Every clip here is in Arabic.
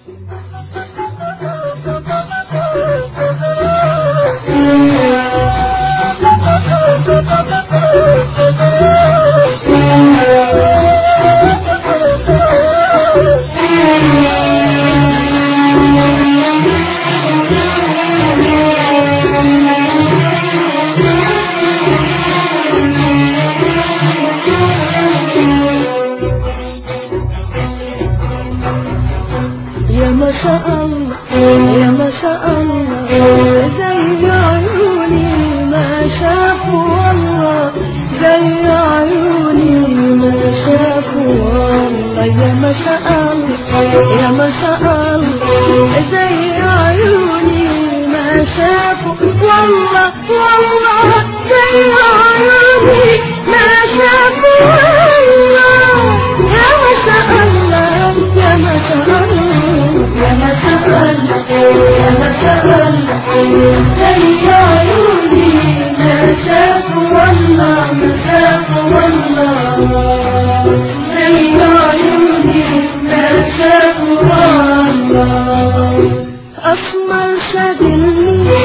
يا ما شاء الله زي عيوني ما شافوا والله، زي عيوني ما شافوا والله. يا ما شاء الله زي عيوني ما شافوا والله والله، زي عيوني ما شافوا والله. يا ما شاء الله يا ما شاء الله يا ما شاء الله يا ما شاء الله زي عيوني ما شافوا والله ما شافوا والله، زي عيوني ما شافوا والله. أسمر شاغلني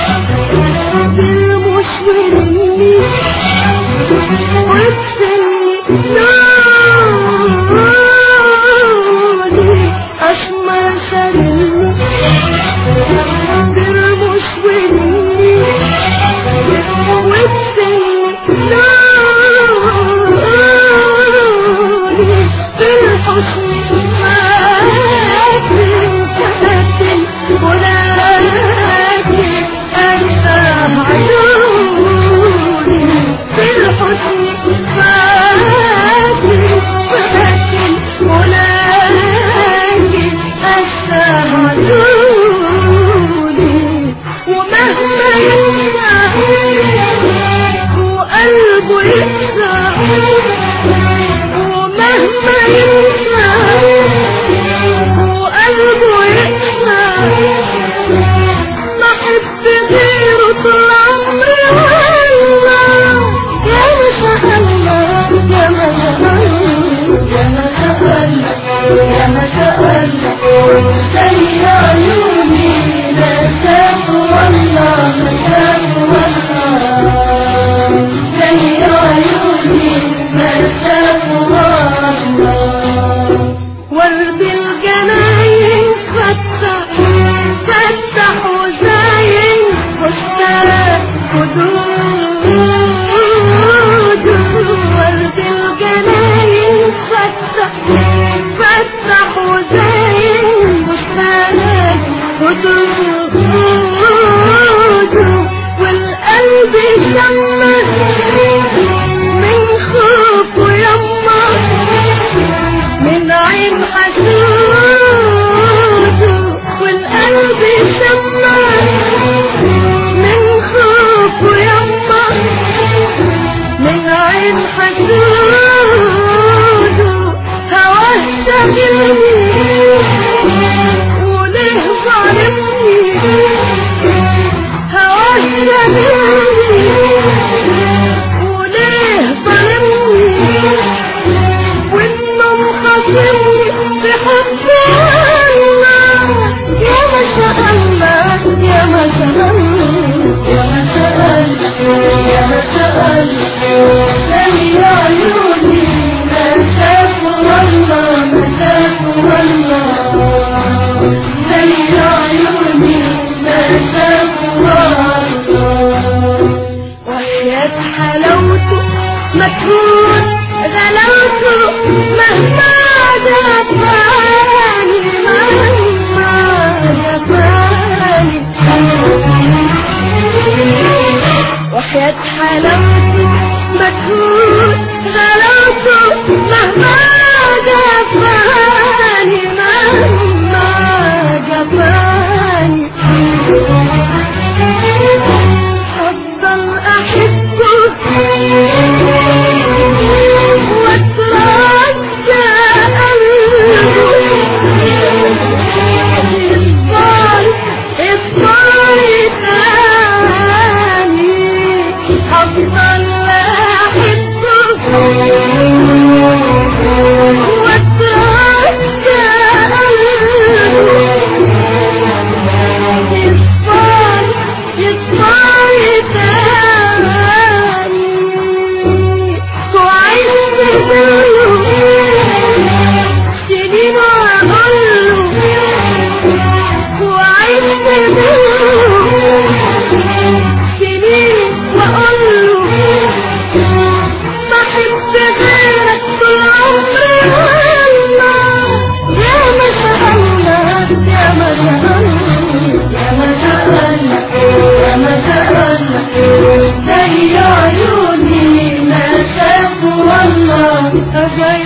بالمش مني وبسني نوري، أسمر شاغلني بالمش مني وبسني نوري، بالحسن ولكن أنت عيوني بالحسن فاتن، ولكن أنت عيوني. ومهما ينسى وقلبه ينسى، ومهما ينسى وقلبه ينسى، ما أحب غيره طول عمري والله. يا ما شاء الله يا ما شاء الله يا ما شاء الله يا ما شاء الله زي عيوني ما شافوا والله ما شافوا والله، زي عيوني ما شافوا والله. ورد الجناين فتح وزاين بستان خدود، ورد الجناين فتح وزاين بستان خدود، والقلب شمس من خوف ويما من عين حسود، والقلب شمس من خوف ويما من عين حسود. هواه شاغلني وليه ظالمني، هواه شاغلني وليه ظالمني، والنوم خاصمني بحب الله. يا ما شاء الله يا ما شاء الله يا ما شاء الله يا ما شاء الله زي عيوني ما شافوا والله ما شافوا والله، زي عيوني ما شافوا والله. وحياة حلاوته مكروه غلاوته مهما جفاني مهما جفاني، وحياة حلاوته مكروه غلاوته جاي